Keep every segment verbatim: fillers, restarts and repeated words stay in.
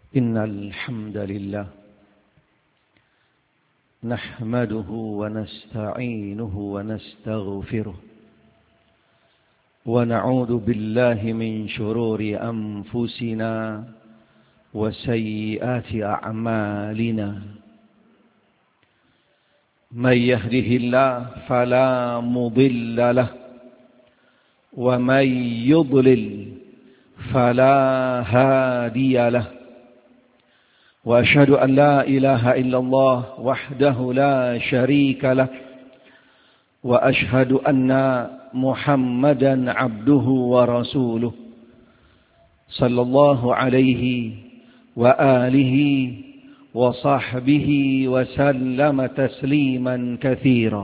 إن الحمد لله نحمده ونستعينه ونستغفره ونعوذ بالله من شرور أنفسنا وسيئات أعمالنا من يهده الله فلا مضل له ومن يضلل فلا هادي له وأشهد أن لا إله إلا الله وحده لا شريك له وأشهد أن محمدا عبده ورسوله صلى الله عليه وآله وصحبه وسلم تسليما كثيرا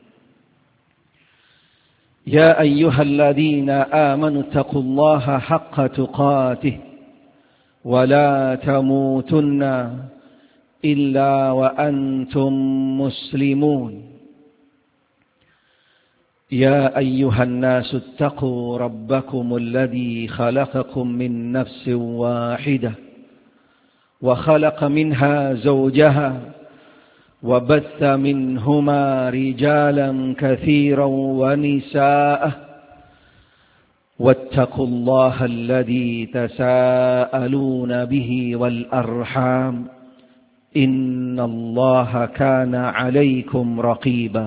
يا أيها الذين آمنوا اتقوا الله حق تقاته ولا تموتن إلا وأنتم مسلمون يا أيها الناس اتقوا ربكم الذي خلقكم من نفس واحدة وخلق منها زوجها وبث منهما رجالا كثيرا ونساء واتقوا الله الذي تساءلون به والأرحام إن الله كان عليكم رقيبا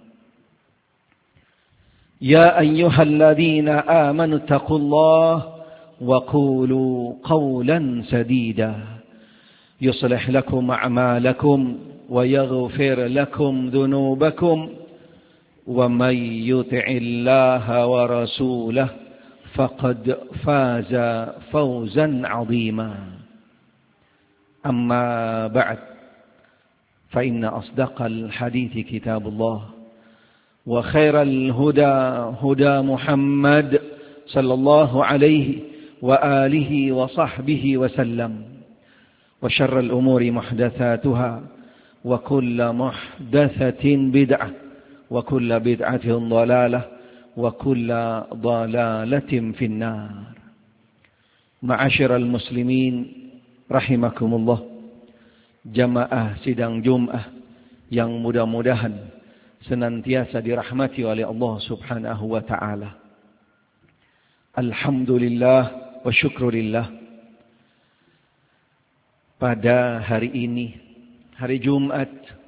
يا أيها الذين آمنوا اتقوا الله وقولوا قولا سديدا يصلح لكم أعمالكم ويغفر لكم ذنوبكم ومن يطع الله ورسوله فقد فاز فوزا عظيما أما بعد فإن أصدق الحديث كتاب الله وخير الهدى هدى محمد صلى الله عليه وآله وصحبه وسلم وشر الأمور محدثاتها وكل محدثة بدعة وكل بدعة ضلالة وكل ضلالة في النار معاشر المسلمين رحمكم الله jamaah sidang Jumat yang mudah-mudahan senantiasa dirahmati oleh Allah Subhanahu wa taala. Alhamdulillah wa syukrulillah. Pada hari ini, hari Jumat,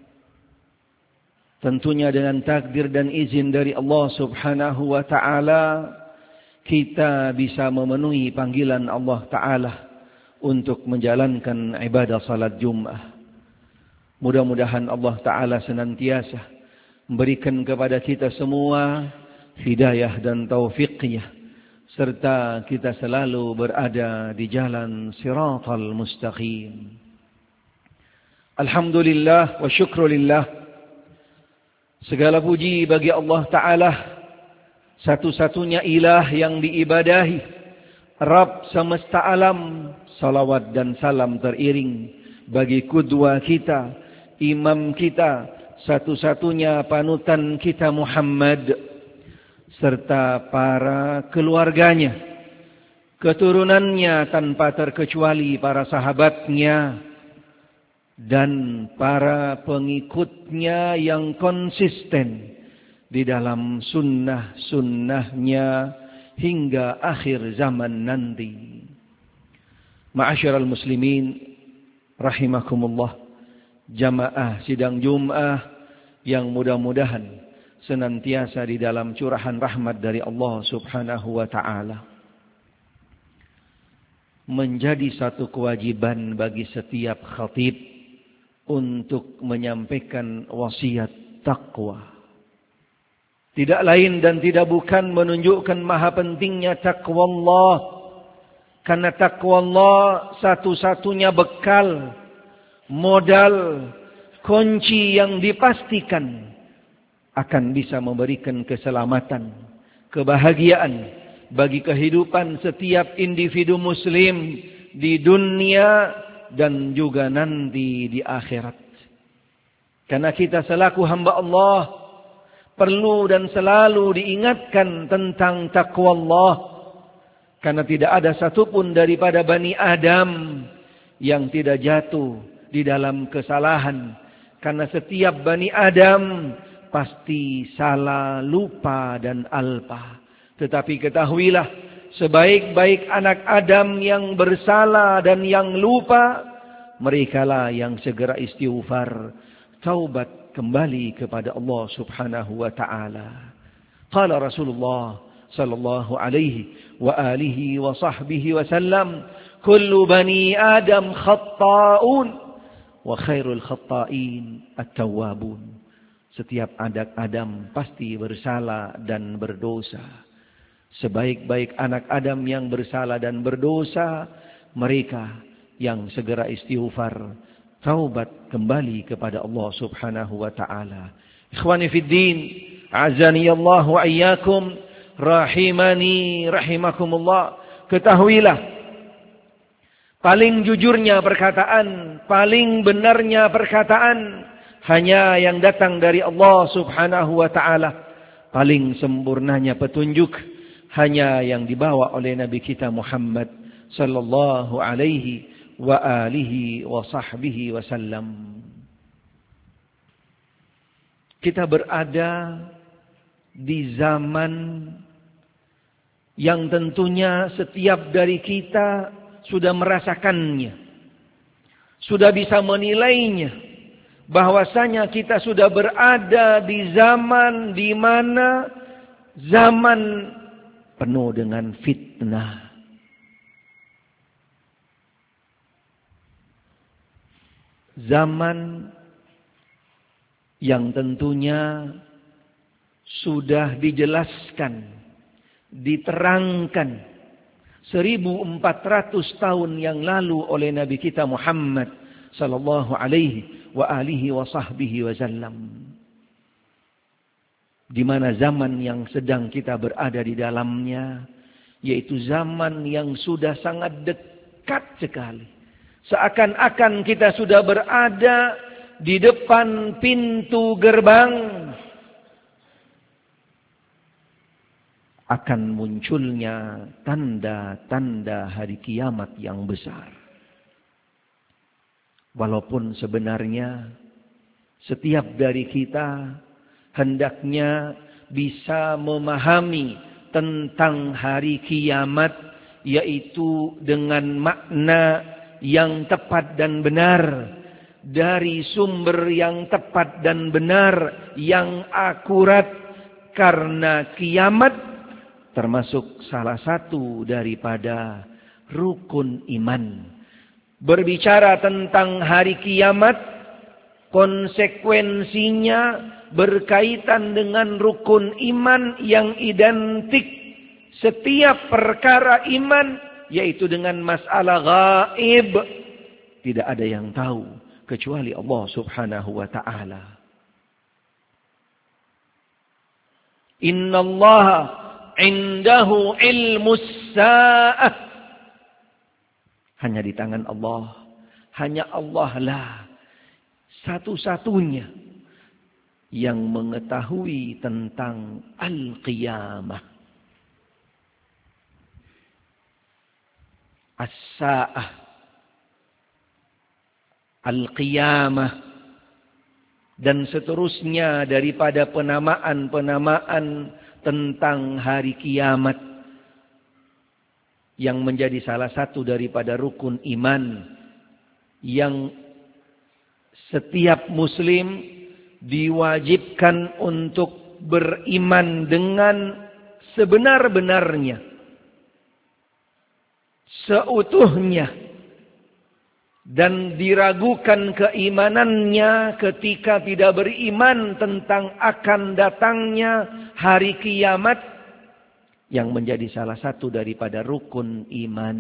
tentunya dengan takdir dan izin dari Allah Subhanahu wa taala, kita bisa memenuhi panggilan Allah taala untuk menjalankan ibadah salat Jumat. Mudah-mudahan Allah taala senantiasa memberikan kepada kita semua hidayah dan taufiqnya, serta kita selalu berada di jalan siratal mustaqim. Alhamdulillah wa syukrulillah. Segala puji bagi Allah Ta'ala, satu-satunya ilah yang diibadahi, Rabb semesta alam. Salawat dan salam teriring bagi kudwa kita, imam kita, satu-satunya panutan kita Muhammad, serta para keluarganya, keturunannya tanpa terkecuali para sahabatnya, dan para pengikutnya yang konsisten di dalam sunnah-sunnahnya hingga akhir zaman nanti. Ma'asyiral muslimin rahimakumullah, jamaah sidang Jumat yang mudah-mudahan senantiasa di dalam curahan rahmat dari Allah Subhanahu wa taala. Menjadi satu kewajiban bagi setiap khatib untuk menyampaikan wasiat takwa. Tidak lain dan tidak bukan menunjukkan maha pentingnya takwa Allah. Karena takwa Allah satu-satunya bekal, modal, kunci yang dipastikan akan bisa memberikan keselamatan, kebahagiaan bagi kehidupan setiap individu muslim di dunia dan juga nanti di akhirat. Karena kita selaku hamba Allah perlu dan selalu diingatkan tentang takwa Allah. Karena tidak ada satupun daripada Bani Adam yang tidak jatuh di dalam kesalahan. Karena setiap Bani Adam pasti salah, lupa dan alpa. Tetapi ketahuilah, sebaik-baik anak Adam yang bersalah dan yang lupa, merekalah yang segera istighfar, taubat kembali kepada Allah Subhanahu wa taala. Qala Rasulullah sallallahu alaihi wa alihi wa sahbihi wasallam, kullu bani Adam khatta'un wa khairul khatta'in at-tawwabun. Setiap anak Adam pasti bersalah dan berdosa. Sebaik-baik anak Adam yang bersalah dan berdosa, mereka yang segera istighfar, taubat kembali kepada Allah Subhanahu wa taala. Ikhwani fid din, azani Allah wa iyyakum, rahimani rahimakumullah. Ketahuilah, paling jujurnya perkataan, paling benarnya perkataan hanya yang datang dari Allah Subhanahu wa taala. Paling sempurnanya petunjuk hanya yang dibawa oleh Nabi kita Muhammad sallallahu alaihi wa alihi wa sahbihi wasallam. Kita berada di zaman yang tentunya setiap dari kita sudah merasakannya, sudah bisa menilainya, bahwasanya kita sudah berada di zaman di mana zaman penuh dengan fitnah. Zaman yang tentunya sudah dijelaskan, diterangkan seribu empat ratus tahun yang lalu oleh Nabi kita Muhammad sallallahu alaihi wa alihi wa sahbihi wasallam. Di mana zaman yang sedang kita berada di dalamnya, yaitu zaman yang sudah sangat dekat sekali. Seakan-akan kita sudah berada di depan pintu gerbang akan munculnya tanda-tanda hari kiamat yang besar. Walaupun sebenarnya setiap dari kita hendaknya bisa memahami tentang hari kiamat, yaitu dengan makna yang tepat dan benar, dari sumber yang tepat dan benar, yang akurat. Karena kiamat termasuk salah satu daripada rukun iman. Berbicara tentang hari kiamat, konsekuensinya berkaitan dengan rukun iman yang identik. Setiap perkara iman, yaitu dengan masalah gaib, tidak ada yang tahu kecuali Allah Subhanahu wa ta'ala. Innallaha indahu ilmus sa'ah. Hanya di tangan Allah, hanya Allah lah satu-satunya yang mengetahui tentang al-qiyamah. As-sa'ah, al-qiyamah, dan seterusnya daripada penamaan-penamaan tentang hari kiamat yang menjadi salah satu daripada rukun iman yang setiap muslim diwajibkan untuk beriman dengan sebenar-benarnya, seutuhnya, dan diragukan keimanannya ketika tidak beriman tentang akan datangnya hari kiamat yang menjadi salah satu daripada rukun iman.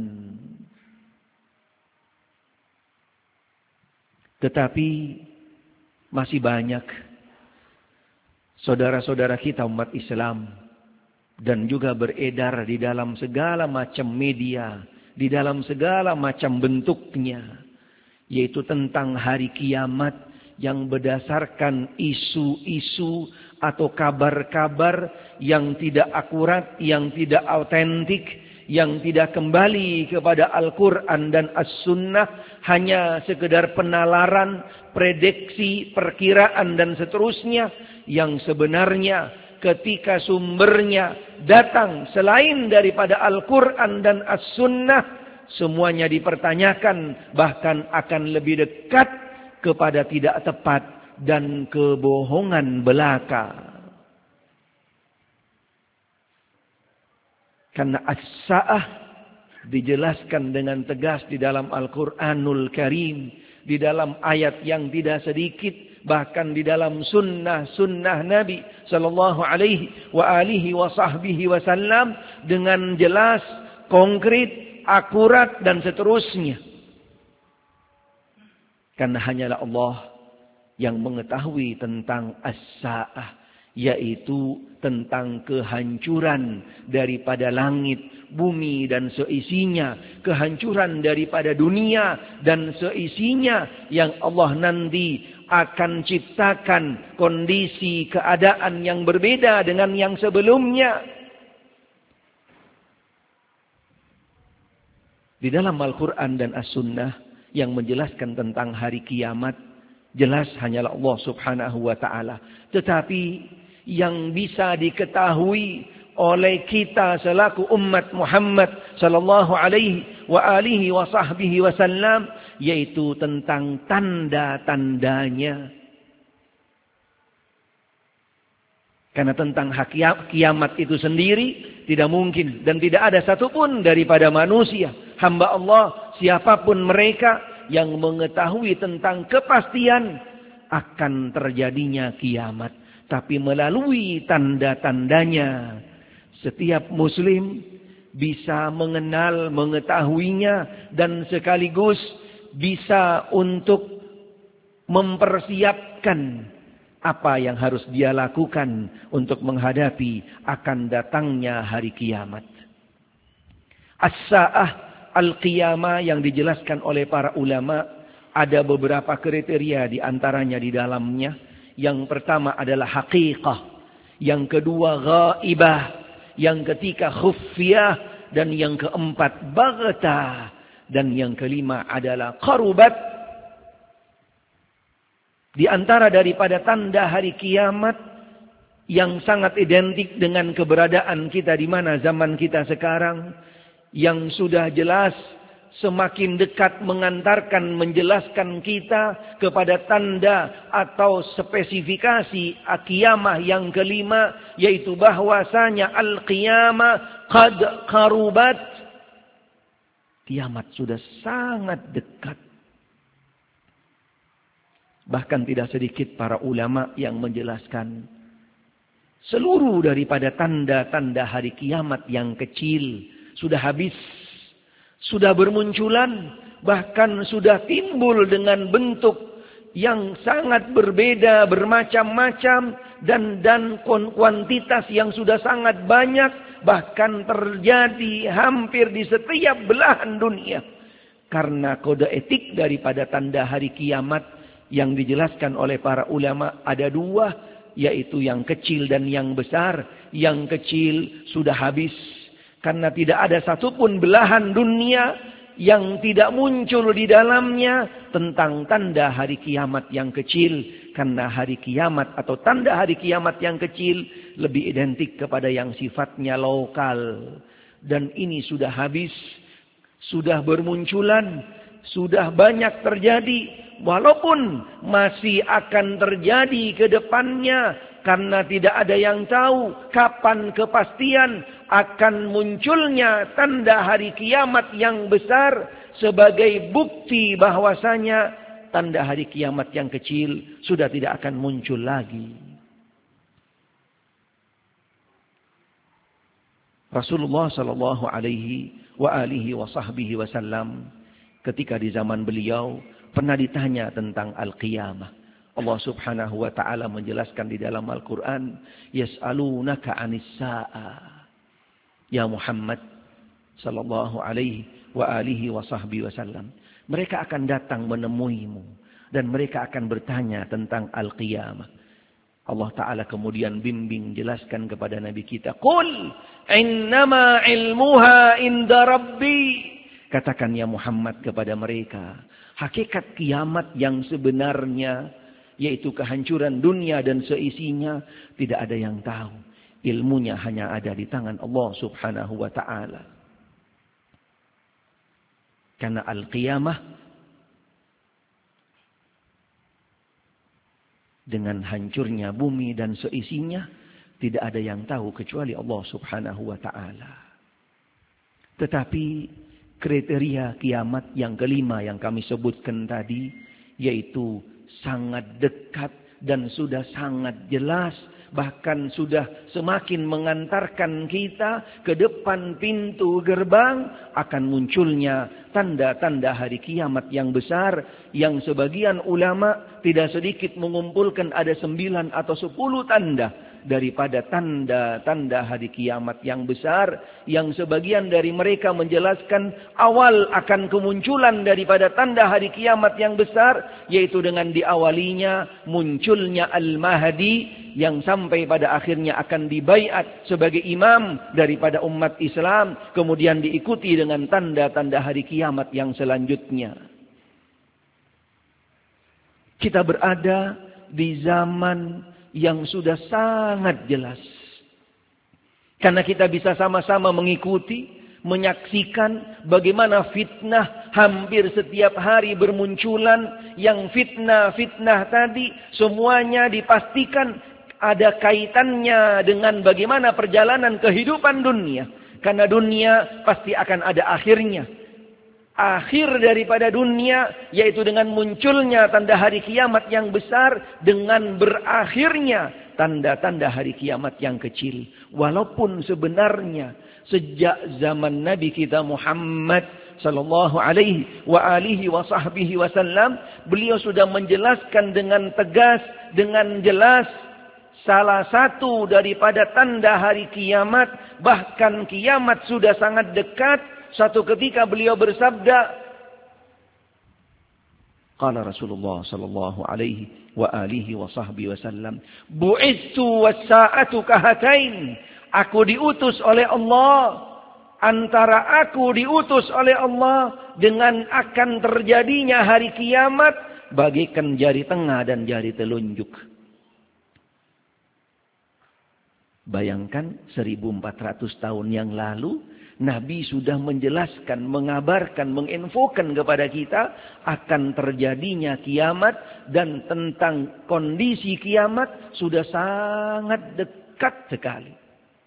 Tetapi masih banyak saudara-saudara kita umat Islam, dan juga beredar di dalam segala macam media, di dalam segala macam bentuknya, yaitu tentang hari kiamat yang berdasarkan isu-isu atau kabar-kabar yang tidak akurat, yang tidak autentik, yang tidak kembali kepada Al-Quran dan As-Sunnah, hanya sekedar penalaran, prediksi, perkiraan dan seterusnya, yang sebenarnya ketika sumbernya datang selain daripada Al-Quran dan As-Sunnah, semuanya dipertanyakan, bahkan akan lebih dekat kepada tidak tepat dan kebohongan belaka. Karena as-sa'ah dijelaskan dengan tegas di dalam Al-Quranul Karim, di dalam ayat yang tidak sedikit, bahkan di dalam sunnah-sunnah Nabi sallallahu alaihi wa alihi wa sahbihi wasallam, dengan jelas, konkret, akurat dan seterusnya. Karena hanyalah Allah yang mengetahui tentang as-sa'ah, yaitu tentang kehancuran daripada langit, bumi dan seisinya, kehancuran daripada dunia dan seisinya, yang Allah nanti akan ciptakan kondisi keadaan yang berbeda dengan yang sebelumnya. Di dalam Al-Quran dan As-Sunnah yang menjelaskan tentang hari kiamat, jelas hanyalah Allah subhanahu wa ta'ala. Tetapi yang bisa diketahui oleh kita selaku umat Muhammad sallallahu alaihi wa alihi wa sahbihi wasallam, yaitu tentang tanda-tandanya. Karena tentang hak kiamat itu sendiri tidak mungkin dan tidak ada satupun daripada manusia, hamba Allah, siapapun mereka, yang mengetahui tentang kepastian akan terjadinya kiamat. Tapi melalui tanda-tandanya, setiap muslim bisa mengenal, mengetahuinya, dan sekaligus bisa untuk mempersiapkan apa yang harus dia lakukan untuk menghadapi akan datangnya hari kiamat. As-sa'ah al-qiyamah yang dijelaskan oleh para ulama, ada beberapa kriteria di antaranya di dalamnya. Yang pertama adalah haqiqah, yang kedua ghaibah, yang ketiga khufiyah, dan yang keempat baghtah, dan yang kelima adalah qarubat. Di antara daripada tanda hari kiamat yang sangat identik dengan keberadaan kita di mana zaman kita sekarang, yang sudah jelas semakin dekat mengantarkan, menjelaskan kita kepada tanda atau spesifikasi kiamah yang kelima, yaitu bahwasanya al-qiyamah qad qarubat. Kiamat sudah sangat dekat. Bahkan tidak sedikit para ulama yang menjelaskan seluruh daripada tanda-tanda hari kiamat yang kecil sudah habis, sudah bermunculan, bahkan sudah timbul dengan bentuk yang sangat berbeda, bermacam-macam, dan dan kuantitas yang sudah sangat banyak, bahkan terjadi hampir di setiap belahan dunia. Karena kode etik daripada tanda hari kiamat yang dijelaskan oleh para ulama ada dua, yaitu yang kecil dan yang besar. Yang kecil sudah habis, karena tidak ada satupun belahan dunia yang tidak muncul di dalamnya tentang tanda hari kiamat yang kecil. Karena hari kiamat atau tanda hari kiamat yang kecil lebih identik kepada yang sifatnya lokal. Dan ini sudah habis, sudah bermunculan, sudah banyak terjadi. Walaupun masih akan terjadi ke depannya, karena tidak ada yang tahu kapan kepastian akan munculnya tanda hari kiamat yang besar, sebagai bukti bahwasanya tanda hari kiamat yang kecil sudah tidak akan muncul lagi. Rasulullah sallallahu alaihi wa alihi wa sahbihi wasallam ketika di zaman beliau pernah ditanya tentang al-qiyamah. Allah subhanahu wa ta'ala menjelaskan di dalam Al-Quran, yas'alunaka 'anis sa'ah. Ya Muhammad sallallahu alaihi wa alihi wa sahbihi wasallam, mereka akan datang menemuimu dan mereka akan bertanya tentang al-qiyamah. Allah Ta'ala kemudian bimbing, jelaskan kepada Nabi kita. Qul innama ilmuha inda rabbi. Katakan ya Muhammad kepada mereka. Hakikat kiamat yang sebenarnya, yaitu kehancuran dunia dan seisinya, tidak ada yang tahu. Ilmunya hanya ada di tangan Allah Subhanahu wa Ta'ala. Karena al-qiyamah, dengan hancurnya bumi dan seisinya, tidak ada yang tahu kecuali Allah Subhanahu wa Ta'ala. Tetapi kriteria kiamat yang kelima yang kami sebutkan tadi, yaitu sangat dekat dan sudah sangat jelas, bahkan sudah semakin mengantarkan kita ke depan pintu gerbang, akan munculnya tanda-tanda hari kiamat yang besar, yang sebagian ulama tidak sedikit mengumpulkan ada sembilan atau sepuluh tanda daripada tanda-tanda hari kiamat yang besar, yang sebagian dari mereka menjelaskan awal akan kemunculan daripada tanda hari kiamat yang besar, yaitu dengan diawalinya munculnya Al-Mahdi, yang sampai pada akhirnya akan dibaiat sebagai imam daripada umat Islam, kemudian diikuti dengan tanda-tanda hari kiamat yang selanjutnya. Kita berada di zaman yang sudah sangat jelas. Karena kita bisa sama-sama mengikuti, menyaksikan bagaimana fitnah hampir setiap hari bermunculan. Yang fitnah-fitnah tadi semuanya dipastikan ada kaitannya dengan bagaimana perjalanan kehidupan dunia. Karena dunia pasti akan ada akhirnya. Akhir daripada dunia, yaitu dengan munculnya tanda hari kiamat yang besar, dengan berakhirnya tanda-tanda hari kiamat yang kecil. Walaupun sebenarnya sejak zaman Nabi kita Muhammad sallallahu alaihi wa alihi wa sahbihi wasallam, beliau sudah menjelaskan dengan tegas, dengan jelas, salah satu daripada tanda hari kiamat, bahkan kiamat sudah sangat dekat. Satu ketika beliau bersabda, qala Rasulullah sallallahu alaihi wa alihi wa sahbihi wasallam, bu'itsu was-sa'atu kahatain. Aku diutus oleh Allah, antara aku diutus oleh Allah dengan akan terjadinya hari kiamat bagaikan jari tengah dan jari telunjuk. Bayangkan seribu empat ratus tahun yang lalu Nabi sudah menjelaskan, mengabarkan, menginfokan kepada kita akan terjadinya kiamat, dan tentang kondisi kiamat sudah sangat dekat sekali.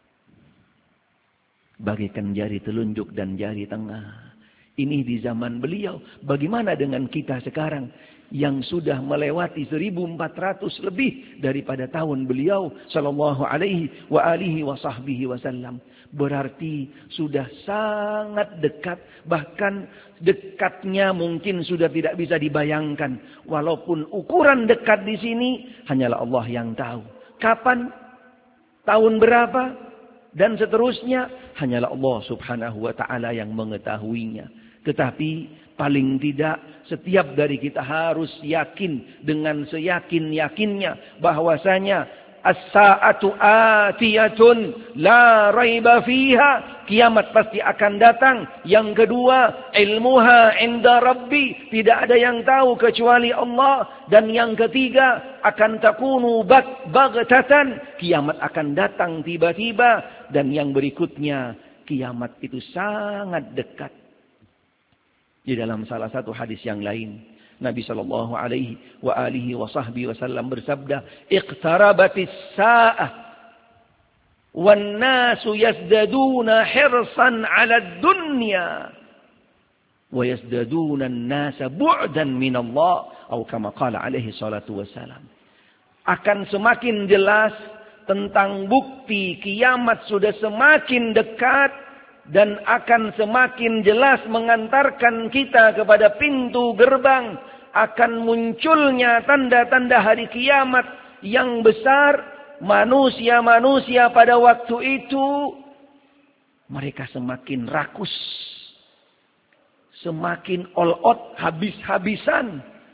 Bagaikan jari telunjuk dan jari tengah. Ini di zaman beliau. Bagaimana dengan kita sekarang yang sudah melewati seribu empat ratus lebih daripada tahun beliau sallallahu alaihi wa alihi wa sahbihi wasallam? Berarti sudah sangat dekat, bahkan dekatnya mungkin sudah tidak bisa dibayangkan. Walaupun ukuran dekat di sini hanyalah Allah yang tahu. Kapan, tahun berapa, dan seterusnya hanyalah Allah Subhanahu wa Ta'ala yang mengetahuinya. Tetapi paling tidak setiap dari kita harus yakin dengan seyakin-yakinnya bahwasanya as-sa'atu atiyatun la raiba fiha, kiamat pasti akan datang. Yang kedua, ilmuha inda rabbi, tidak ada yang tahu kecuali Allah. Dan yang ketiga, akan takunu baghtatan, kiamat akan datang tiba-tiba. Dan yang berikutnya, kiamat itu sangat dekat. Di dalam salah satu hadis yang lain, Nabi sallallahu alaihi wa alihi wa sahbihi wasallam bersabda, "Iqtarabatis sa'ah wan nasu yazdaduna hirsan 'ala ad-dunya wa yazdaduna an-nasa bu'dan min Allah," atau kama qala alaihi salatu wasalam. Akan semakin jelas tentang bukti kiamat sudah semakin dekat, dan akan semakin jelas mengantarkan kita kepada pintu gerbang. Akan munculnya tanda-tanda hari kiamat yang besar. Manusia-manusia pada waktu itu, mereka semakin rakus, semakin all out, habis-habisan,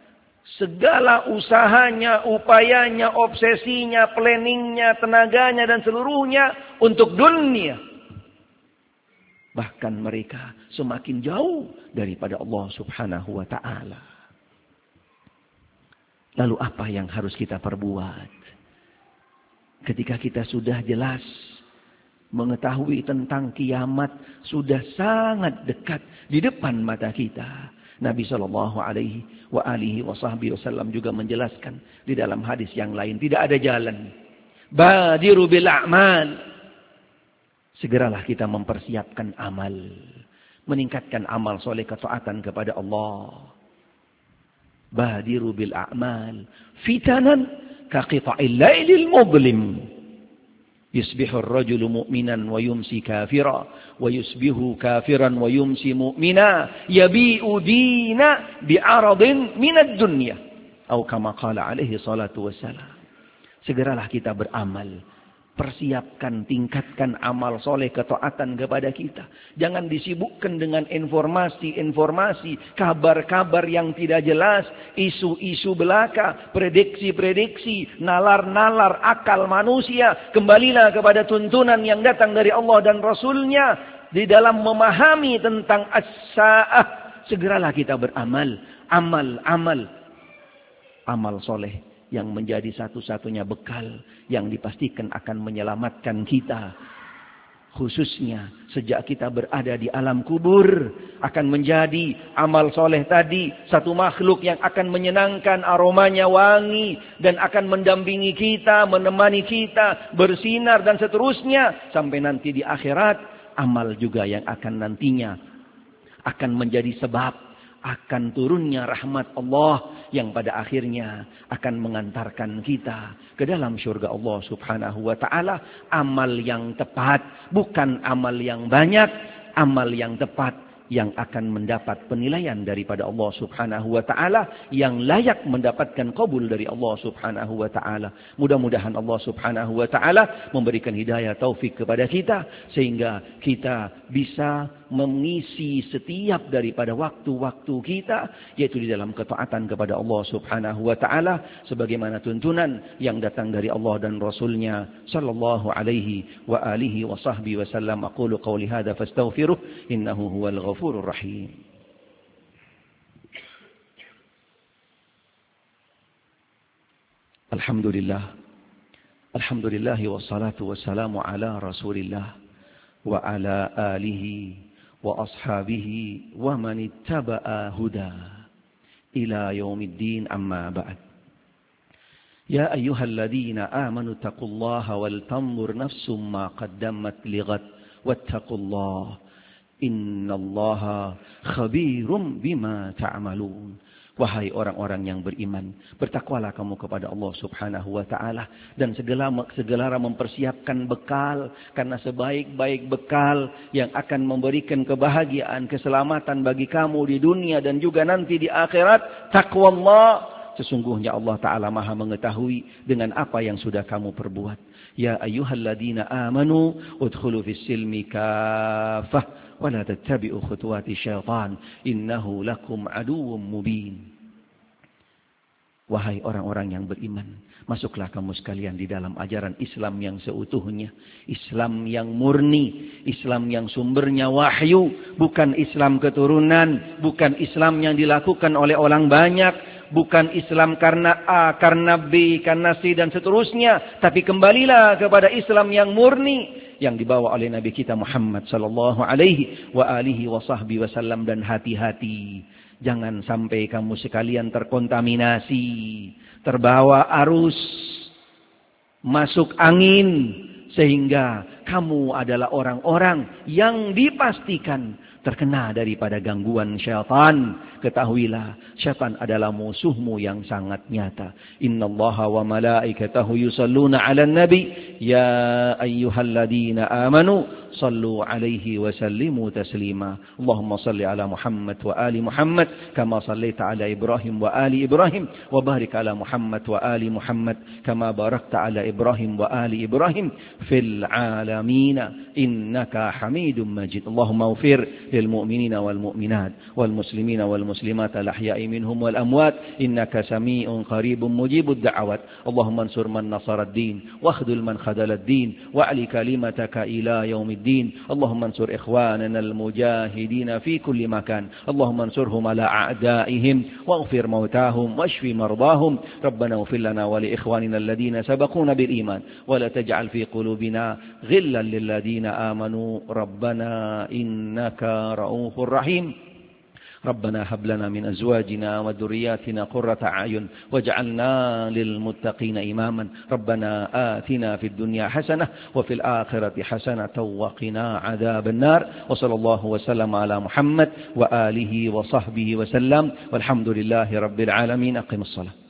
Segala usahanya, upayanya, obsesinya, planningnya, tenaganya, dan seluruhnya untuk dunia. Bahkan mereka semakin jauh daripada Allah subhanahu wa ta'ala. Lalu apa yang harus kita perbuat? Ketika kita sudah jelas mengetahui tentang kiamat sudah sangat dekat di depan mata kita. Nabi shallallahu alaihi wa alihi wasallam juga menjelaskan di dalam hadis yang lain, tidak ada jalan. Badiru bil a'mal. Segeralah kita mempersiapkan amal, meningkatkan amal soleh ketaatan kepada Allah. Badiru bil a'mal fitanan ka qita'il lailil mudlim. Yusbihu ar-rajulu mu'minan wa yumsi kafira wa yusbihu kafiran wa yumsi mu'mina yabi'u dina bi'aradin minad dunya atau kama qala alaihi salatu wassalam. Segeralah kita beramal, persiapkan, tingkatkan amal soleh ketaatan kepada kita. Jangan disibukkan dengan informasi-informasi, kabar-kabar yang tidak jelas, isu-isu belaka, prediksi-prediksi, nalar-nalar akal manusia. Kembalilah kepada tuntunan yang datang dari Allah dan Rasulnya di dalam memahami tentang as-sa'ah. Segeralah kita beramal, amal-amal, amal soleh yang menjadi satu-satunya bekal yang dipastikan akan menyelamatkan kita. Khususnya sejak kita berada di alam kubur, akan menjadi amal soleh tadi satu makhluk yang akan menyenangkan, aromanya wangi, dan akan mendampingi kita, menemani kita, bersinar dan seterusnya. Sampai nanti di akhirat, amal juga yang akan nantinya akan menjadi sebab akan turunnya rahmat Allah yang pada akhirnya akan mengantarkan kita ke dalam surga Allah subhanahu wa ta'ala. Amal yang tepat, bukan amal yang banyak, amal yang tepat yang akan mendapat penilaian daripada Allah subhanahu wa ta'ala, yang layak mendapatkan qabul dari Allah subhanahu wa ta'ala. Mudah-mudahan Allah subhanahu wa ta'ala memberikan hidayah taufik kepada kita, sehingga kita bisa mengisi setiap daripada waktu-waktu kita, yaitu di dalam ketaatan kepada Allah subhanahu wa ta'ala, sebagaimana tuntunan yang datang dari Allah dan Rasulnya sallallahu alaihi wa alihi wa sahbihi wa sallam. Aqulu qawli hadha fastaghfiruh innahu huwal ghafurur rahim. Alhamdulillah, alhamdulillah wassalatu wassalamu ala Rasulillah wa ala alihi wa ashabihi wa man ittaba'a huda ila yaumiddin, amma ba'd. Ya ayyuhalladzina amanu taqullaha wal tanzur nafsum ma qaddamat lighad wattaqullaha innallaha khabirum bima ta'malun. Wahai orang-orang yang beriman, bertakwalah kamu kepada Allah subhanahu wa ta'ala, dan segala segala mempersiapkan bekal, karena sebaik-baik bekal yang akan memberikan kebahagiaan, keselamatan bagi kamu di dunia dan juga nanti di akhirat, takwa Allah. Sesungguhnya Allah Ta'ala maha mengetahui dengan apa yang sudah kamu perbuat. Ya ayyuhalladzina amanu udkhulu fis silmi kafah wa la tattabi'u khutuwati syaitan innahu lakum aduwwum mubin. Wahai orang-orang yang beriman, masuklah kamu sekalian di dalam ajaran Islam yang seutuhnya, Islam yang murni, Islam yang sumbernya wahyu, bukan Islam keturunan, bukan Islam yang dilakukan oleh orang banyak, bukan Islam karena A, karena B, karena C dan seterusnya, tapi kembalilah kepada Islam yang murni yang dibawa oleh Nabi kita Muhammad sallallahu alaihi wa alihi wa sahbihi wasallam. Dan hati-hati, jangan sampai kamu sekalian terkontaminasi, terbawa arus, masuk angin, sehingga kamu adalah orang-orang yang dipastikan terkena daripada gangguan syaitan. Ketahuilah, syaitan adalah musuhmu yang sangat nyata. Innallaha wa malaikatahu yusalluna 'alan nabi ya ayyuhalladzina amanu sallu 'alaihi wa sallimu taslima. Allahumma salli 'ala Muhammad wa ali Muhammad kama sallaita 'ala Ibrahim wa ali Ibrahim wa barik 'ala Muhammad wa ali Muhammad kama barakta 'ala Ibrahim wa ali Ibrahim fil 'alamin innaka Hamidum Majid. Allahumma ighfir للمؤمنين والمؤمنات والمسلمين والمسلمات الأحياء منهم والأموات إنك سميع قريب مجيب الدعوات. اللهم انصر من نصر الدين واخذل من خذل الدين واعل كلمتك إلى يوم الدين. اللهم انصر إخواننا المجاهدين في كل مكان، اللهم انصرهم على أعدائهم واغفر موتاهم واشف مرضاهم. ربنا اغفر لنا ولإخواننا الذين سبقونا بالإيمان ولا تجعل في قلوبنا غلا للذين آمنوا ربنا إنك رؤوف رحيم. ربنا هب لنا من أزواجنا وذرياتنا قرة أعين واجعلنا للمتقين إماما. ربنا آتنا في الدنيا حسنة وفي الآخرة حسنة وقنا عذاب النار. وصلى الله وسلم على محمد وآله وصحبه وسلم والحمد لله رب العالمين. أقم الصلاة.